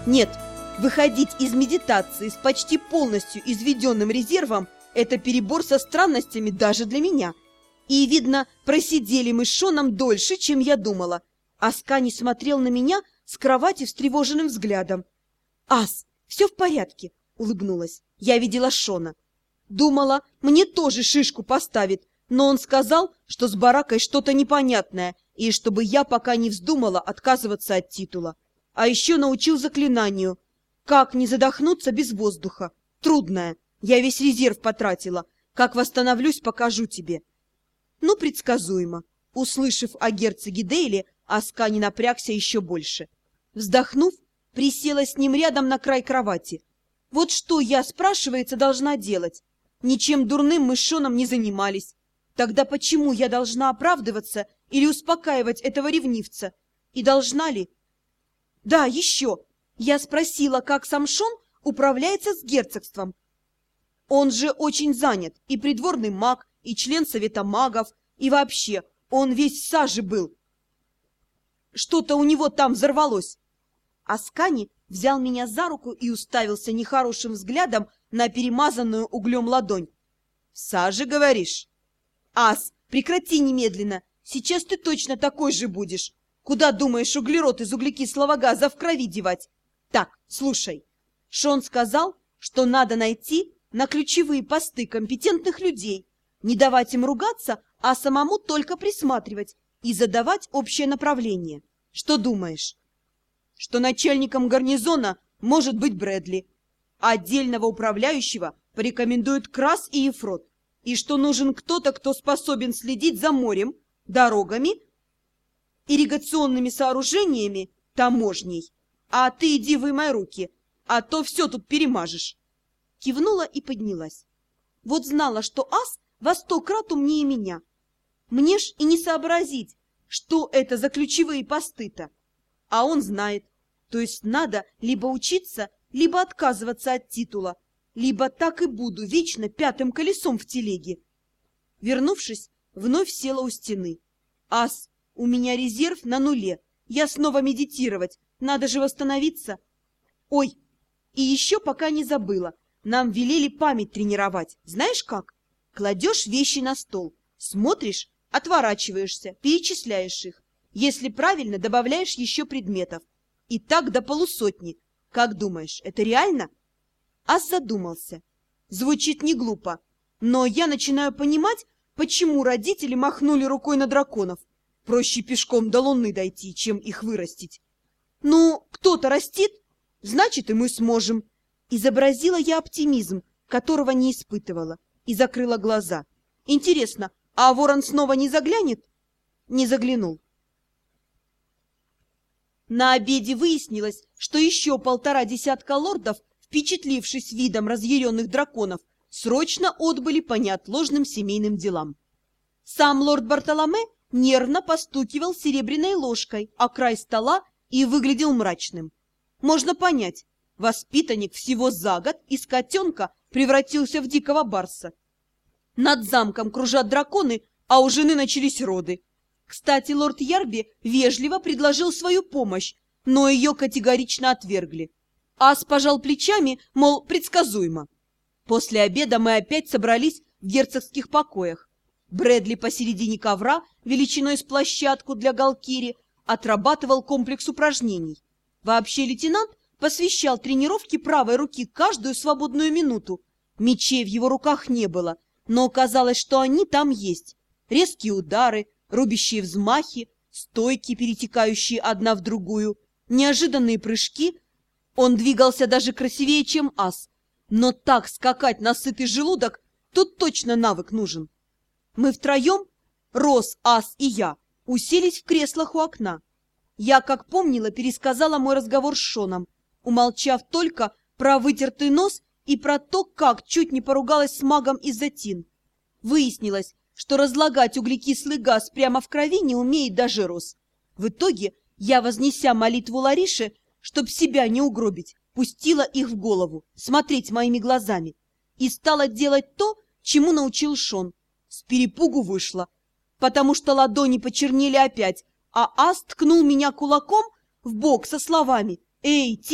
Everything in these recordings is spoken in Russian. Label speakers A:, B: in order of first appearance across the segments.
A: Нет, выходить из медитации с почти полностью изведенным резервом – это перебор со странностями даже для меня. И, видно, просидели мы с Шоном дольше, чем я думала. Аскани смотрел на меня с кровати встревоженным взглядом. «Ас, все в порядке», — улыбнулась. Я видела Шона. Думала, мне тоже шишку поставит, но он сказал, что с баракой что-то непонятное, и чтобы я пока не вздумала отказываться от титула. А еще научил заклинанию. Как не задохнуться без воздуха? Трудное. Я весь резерв потратила. Как восстановлюсь, покажу тебе. Ну, предсказуемо. Услышав о герцоге Дейле, Аскани напрягся еще больше. Вздохнув, присела с ним рядом на край кровати. Вот что я, спрашивается, должна делать? Ничем дурным мы с Шоном не занимались. Тогда почему я должна оправдываться или успокаивать этого ревнивца? И должна ли? Да, еще. Я спросила, как сам Шон управляется с герцогством. Он же очень занят, и придворный маг, и член совета магов, и вообще, он весь в саже был. Что-то у него там взорвалось. Аскани взял меня за руку и уставился нехорошим взглядом на перемазанную углем ладонь. «В саже, говоришь?» «Ас, прекрати немедленно! Сейчас ты точно такой же будешь! Куда, думаешь, углерод из углекислого газа в крови девать? Так, слушай, Шон сказал, что надо найти на ключевые посты компетентных людей, не давать им ругаться, а самому только присматривать и задавать общее направление. Что думаешь?» «Что начальником гарнизона может быть Брэдли, а отдельного управляющего порекомендуют Крас и Ефрот, и что нужен кто-то, кто способен следить за морем, дорогами, ирригационными сооружениями, таможней. А ты иди вымой руки, а то все тут перемажешь». Кивнула и поднялась. Вот знала, что Ас во 100 крат умнее меня. Мне ж и не сообразить, что это за ключевые посты-то. А он знает. То есть надо либо учиться, либо отказываться от титула, либо так и буду вечно пятым колесом в телеге. Вернувшись, вновь села у стены. «Ас, у меня резерв на нуле. Я снова медитировать. Надо же восстановиться. Ой, и еще пока не забыла. Нам велели память тренировать. Знаешь как? Кладешь вещи на стол, смотришь, отворачиваешься, перечисляешь их. Если правильно, добавляешь еще предметов. И так до 50. Как думаешь, это реально?» Ас задумался. Звучит не глупо, но я начинаю понимать, почему родители махнули рукой на драконов. Проще пешком до Луны дойти, чем их вырастить. Ну, кто-то растит, значит, и мы сможем. Изобразила я оптимизм, которого не испытывала, и закрыла глаза. Интересно, а ворон снова не заглянет? Не заглянул. На обеде выяснилось, что еще 1,5 десятка лордов, впечатлившись видом разъяренных драконов, срочно отбыли по неотложным семейным делам. Сам лорд Бартоломе нервно постукивал серебряной ложкой о край стола и выглядел мрачным. Можно понять, воспитанник всего за год из котенка превратился в дикого барса. Над замком кружат драконы, а у жены начались роды. Кстати, лорд Ярби вежливо предложил свою помощь, но ее категорично отвергли. Ас пожал плечами, мол, предсказуемо. После обеда мы опять собрались в герцогских покоях. Брэдли посередине ковра, величиной с площадку для галкири, отрабатывал комплекс упражнений. Вообще лейтенант посвящал тренировке правой руки каждую свободную минуту. Мечей в его руках не было, но казалось, что они там есть. Резкие удары, рубящие взмахи, стойки, перетекающие одна в другую, неожиданные прыжки. Он двигался даже красивее, чем Ас. Но так скакать на сытый желудок, тут точно навык нужен. Мы втроем, Рос, Ас и я, уселись в креслах у окна. Я, как помнила, пересказала мой разговор с Шоном, умолчав только про вытертый нос и про то, как чуть не поругалась с магом из-за тин. Выяснилось, что разлагать углекислый газ прямо в крови не умеет даже Рос. В итоге я, вознеся молитву Ларише, чтоб себя не угробить, пустила их в голову, смотреть моими глазами, и стала делать то, чему научил Шон. С перепугу вышла, потому что ладони почернели опять, а Ас ткнул меня кулаком в бок со словами: «Эй, Тим,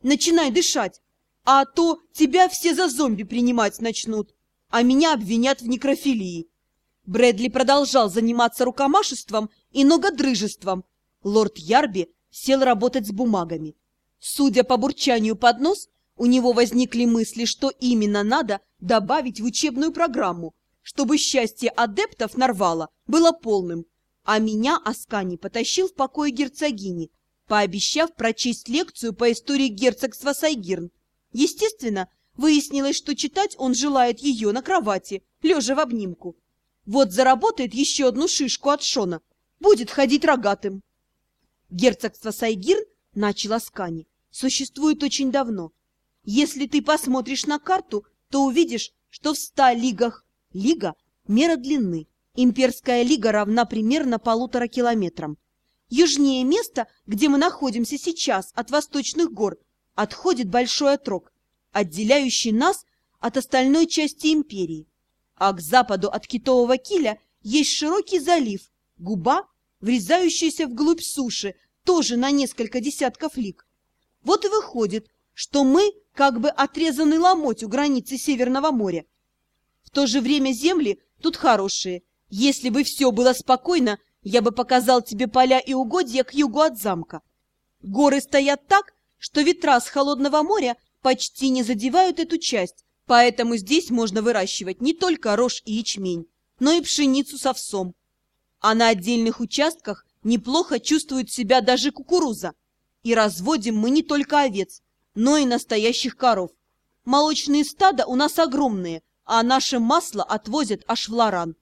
A: начинай дышать, а то тебя все за зомби принимать начнут, а меня обвинят в некрофилии». Брэдли продолжал заниматься рукомашеством и ногодрыжеством. Лорд Ярби сел работать с бумагами. Судя по бурчанию под нос, у него возникли мысли, что именно надо добавить в учебную программу, чтобы счастье адептов Нарвала было полным. А меня Аскани потащил в покое герцогини, пообещав прочесть лекцию по истории герцогства Сайгирн. Естественно, выяснилось, что читать он желает ее на кровати, лежа в обнимку. Вот заработает еще одну шишку от Шона, будет ходить рогатым. Герцогство Сайгирн, начал Аскани, существует очень давно. Если ты посмотришь на карту, то увидишь, что в 100 лигах лига – мера длины. Имперская лига равна примерно 1,5 километрам. Южнее места, где мы находимся сейчас, от восточных гор, отходит большой отрог, отделяющий нас от остальной части империи. А к западу от Китового киля есть широкий залив, губа, врезающаяся вглубь суши, тоже на несколько десятков лиг. Вот и выходит, что мы как бы отрезаны ломоть у границы Северного моря. В то же время земли тут хорошие. Если бы все было спокойно, я бы показал тебе поля и угодья к югу от замка. Горы стоят так, что ветра с холодного моря почти не задевают эту часть, поэтому здесь можно выращивать не только рожь и ячмень, но и пшеницу с овсом. А на отдельных участках неплохо чувствует себя даже кукуруза. И разводим мы не только овец, но и настоящих коров. Молочные стада у нас огромные, а наше масло отвозят аж в Лоран.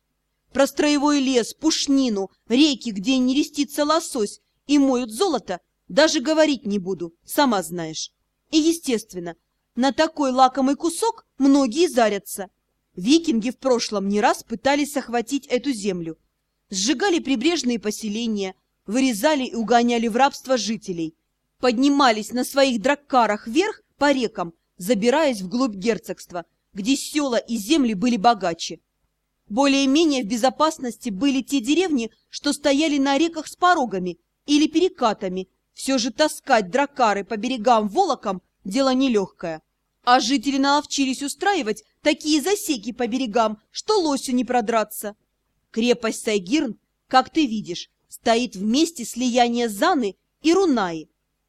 A: Про строевой лес, пушнину, реки, где нерестится лосось и моют золото, даже говорить не буду, сама знаешь. И, естественно, на такой лакомый кусок многие зарятся. Викинги в прошлом не раз пытались захватить эту землю. Сжигали прибрежные поселения, вырезали и угоняли в рабство жителей. Поднимались на своих драккарах вверх по рекам, забираясь вглубь герцогства, где села и земли были богаче. Более-менее в безопасности были те деревни, что стояли на реках с порогами или перекатами. Все же таскать драккары по берегам волоком – дело нелегкое. А жители наловчились устраивать такие засеки по берегам, что лосю не продраться. Крепость Сайгирн, как ты видишь, стоит в месте слияния Заны и Рунаи.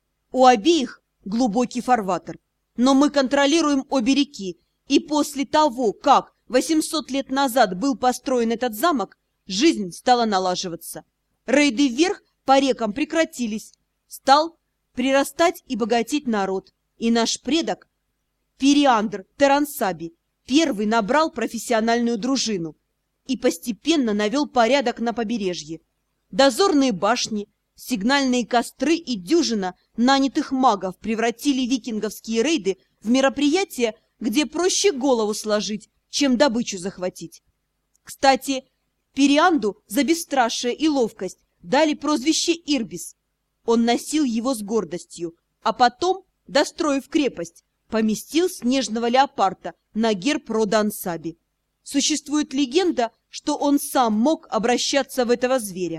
A: У обеих глубокий фарватер, но мы контролируем обе реки, и после того, как 800 лет назад был построен этот замок, жизнь стала налаживаться. Рейды вверх по рекам прекратились, стал прирастать и богатеть народ, и наш предок, Периандр Терансаби, первый набрал профессиональную дружину и постепенно навел порядок на побережье. Дозорные башни, сигнальные костры и дюжина нанятых магов превратили викинговские рейды в мероприятие, где проще голову сложить, чем добычу захватить. Кстати, Перианду за бесстрашие и ловкость дали прозвище Ирбис. Он носил его с гордостью, а потом, достроив крепость, поместил снежного леопарда на герб рода Ансаби. Существует легенда, что он сам мог обращаться в этого зверя.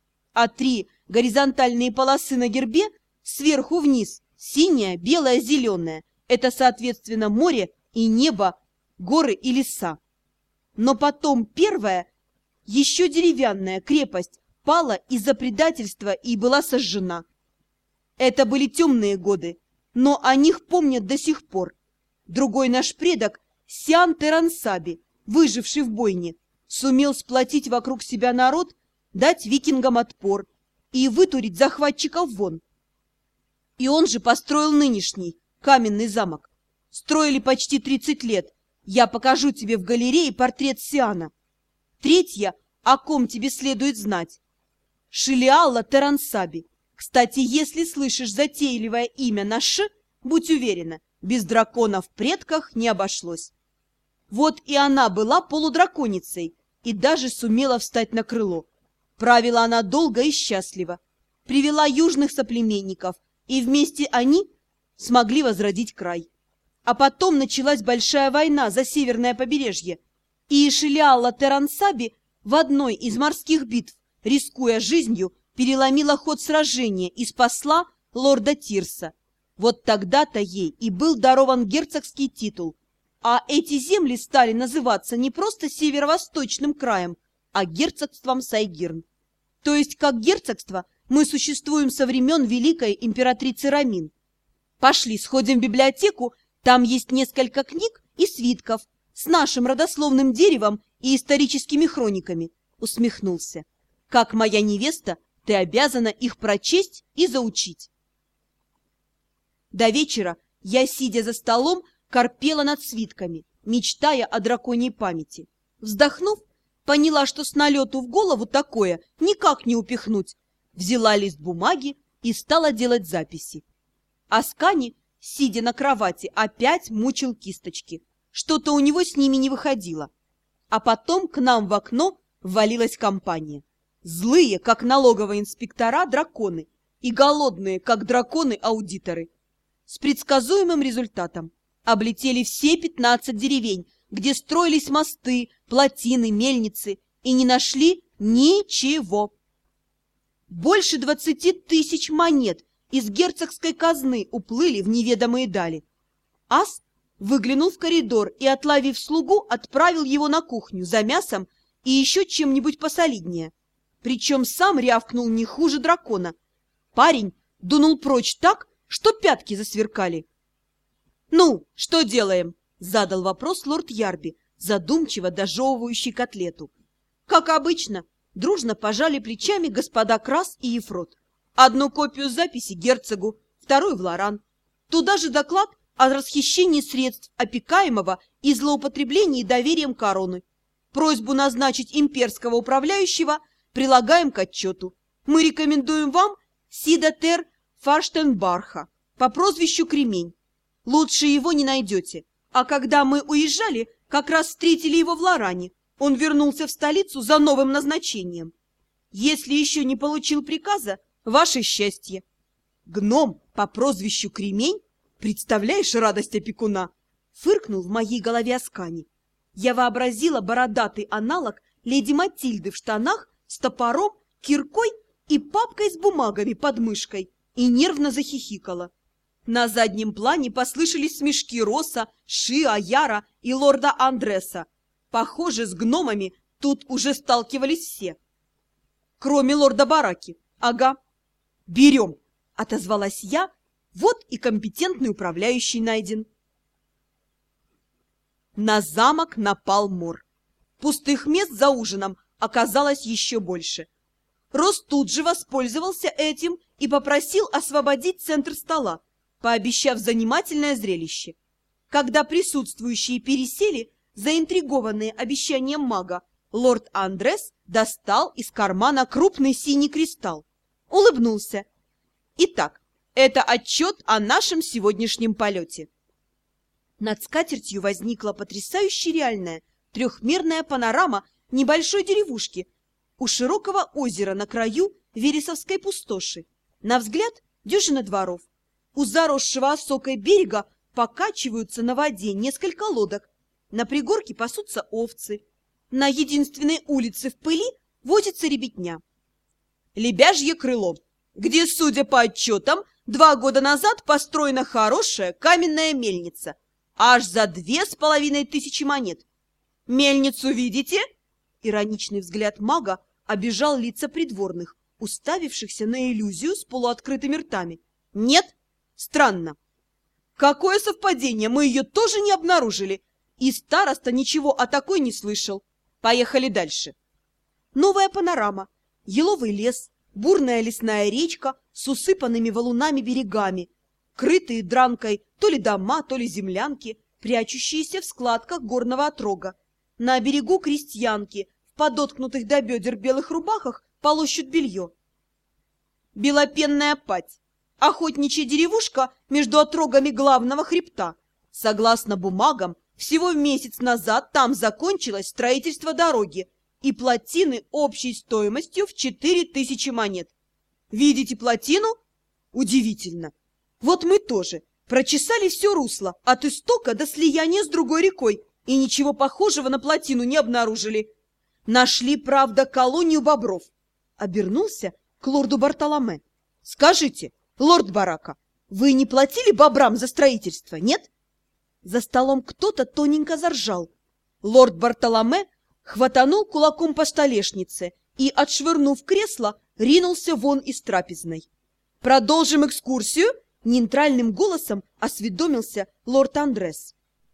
A: А 3 горизонтальные полосы на гербе сверху вниз, синяя, белая, зеленая, это, соответственно, море и небо, горы и леса. Но потом первая, еще деревянная крепость пала из-за предательства и была сожжена. Это были темные годы, но о них помнят до сих пор. Другой наш предок, Сиан Терансаби, выживший в бойне, сумел сплотить вокруг себя народ, дать викингам отпор и вытурить захватчиков вон. И он же построил нынешний каменный замок. Строили почти 30 лет. Я покажу тебе в галерее портрет Сиана. Третья, о ком тебе следует знать. Шилиалла Терансаби. Кстати, если слышишь затейливое имя на «Ш», будь уверена, без дракона в предках не обошлось. Вот и она была полудраконицей и даже сумела встать на крыло. Правила она долго и счастливо. Привела южных соплеменников, и вместе они смогли возродить край. А потом началась большая война за северное побережье, и Шилиалла Терансаби в одной из морских битв, рискуя жизнью, переломила ход сражения и спасла лорда Тирса. Вот тогда-то ей и был дарован герцогский титул, а эти земли стали называться не просто северо-восточным краем, а герцогством Сайгирн. То есть как герцогство мы существуем со времен великой императрицы Рамин. Пошли, сходим в библиотеку, там есть несколько книг и свитков с нашим родословным деревом и историческими хрониками. Усмехнулся. Как моя невеста, ты обязана их прочесть и заучить. До вечера я, сидя за столом, корпела над свитками, мечтая о драконьей памяти. Вздохнув, поняла, что с налету в голову такое никак не упихнуть. Взяла лист бумаги и стала делать записи. Аскани, сидя на кровати, опять мучил кисточки. Что-то у него с ними не выходило. А потом к нам в окно ввалилась компания. Злые, как налоговые инспектора, драконы, и голодные, как драконы-аудиторы. С предсказуемым результатом. Облетели все 15 деревень, где строились мосты, плотины, мельницы, и не нашли ничего. Больше 20 тысяч монет из герцогской казны уплыли в неведомые дали. Ас выглянул в коридор и, отловив слугу, отправил его на кухню за мясом и еще чем-нибудь посолиднее. Причем сам рявкнул не хуже дракона. Парень дунул прочь так, что пятки засверкали. «Ну, что делаем?» — задал вопрос лорд Ярби, задумчиво дожевывающий котлету. Как обычно, дружно пожали плечами господа Крас и Ефрот. Одну копию записи герцогу, вторую в Лоран. Туда же доклад о расхищении средств опекаемого и злоупотреблении доверием короны. Просьбу назначить имперского управляющего прилагаем к отчету. Мы рекомендуем вам Сида Тер Фарштенбарха по прозвищу Кремень. Лучше его не найдете. А когда мы уезжали, как раз встретили его в Лоране. Он вернулся в столицу за новым назначением. Если еще не получил приказа, ваше счастье. Гном по прозвищу Кремень? Представляешь радость опекуна? Фыркнул в моей голове Аскани. Я вообразила бородатый аналог леди Матильды в штанах с топором, киркой и папкой с бумагами под мышкой и нервно захихикала. На заднем плане послышались смешки Росса, Ши, Аяра и лорда Андреса. Похоже, с гномами тут уже сталкивались все. Кроме лорда Бараки. Ага. «Берем!» — отозвалась я. Вот и компетентный управляющий найден. На замок напал мор. Пустых мест за ужином оказалось еще больше. Рос тут же воспользовался этим и попросил освободить центр стола, пообещав занимательное зрелище. Когда присутствующие пересели, заинтригованные обещанием мага, лорд Андрес достал из кармана крупный синий кристалл. Улыбнулся. Итак, это отчет о нашем сегодняшнем полете. Над скатертью возникла потрясающе реальная трехмерная панорама небольшой деревушки у широкого озера на краю Вересовской пустоши. На взгляд дюжина дворов. У заросшего осокой берега покачиваются на воде несколько лодок. На пригорке пасутся овцы. На единственной улице в пыли возится ребятня. Лебяжье крыло, где, судя по отчетам, 2 года назад построена хорошая каменная мельница. Аж за 2500 монет. Мельницу видите? Ироничный взгляд мага обежал лица придворных, уставившихся на иллюзию с полуоткрытыми ртами. Нет? Странно. Какое совпадение, мы ее тоже не обнаружили. И староста ничего о такой не слышал. Поехали дальше. Новая панорама. Еловый лес, бурная лесная речка с усыпанными валунами берегами, крытые дранкой то ли дома, то ли землянки, прячущиеся в складках горного отрога. На берегу крестьянки в подоткнутых до бедер белых рубахах полощут белье. Белопенная падь. Охотничья деревушка между отрогами главного хребта. Согласно бумагам, всего месяц назад там закончилось строительство дороги и плотины общей стоимостью в 4000 монет. Видите плотину? Удивительно. Вот мы тоже прочесали все русло от истока до слияния с другой рекой и ничего похожего на плотину не обнаружили. Нашли, правда, колонию бобров. Обернулся к лорду Бартоломе. Скажите, лорд Барака, Вы не платили бобрам за строительство, нет? За столом кто-то тоненько заржал. Лорд Бартоломе хватанул кулаком по столешнице и, отшвырнув кресло, ринулся вон из трапезной. «Продолжим экскурсию?» — нейтральным голосом осведомился лорд Андрес.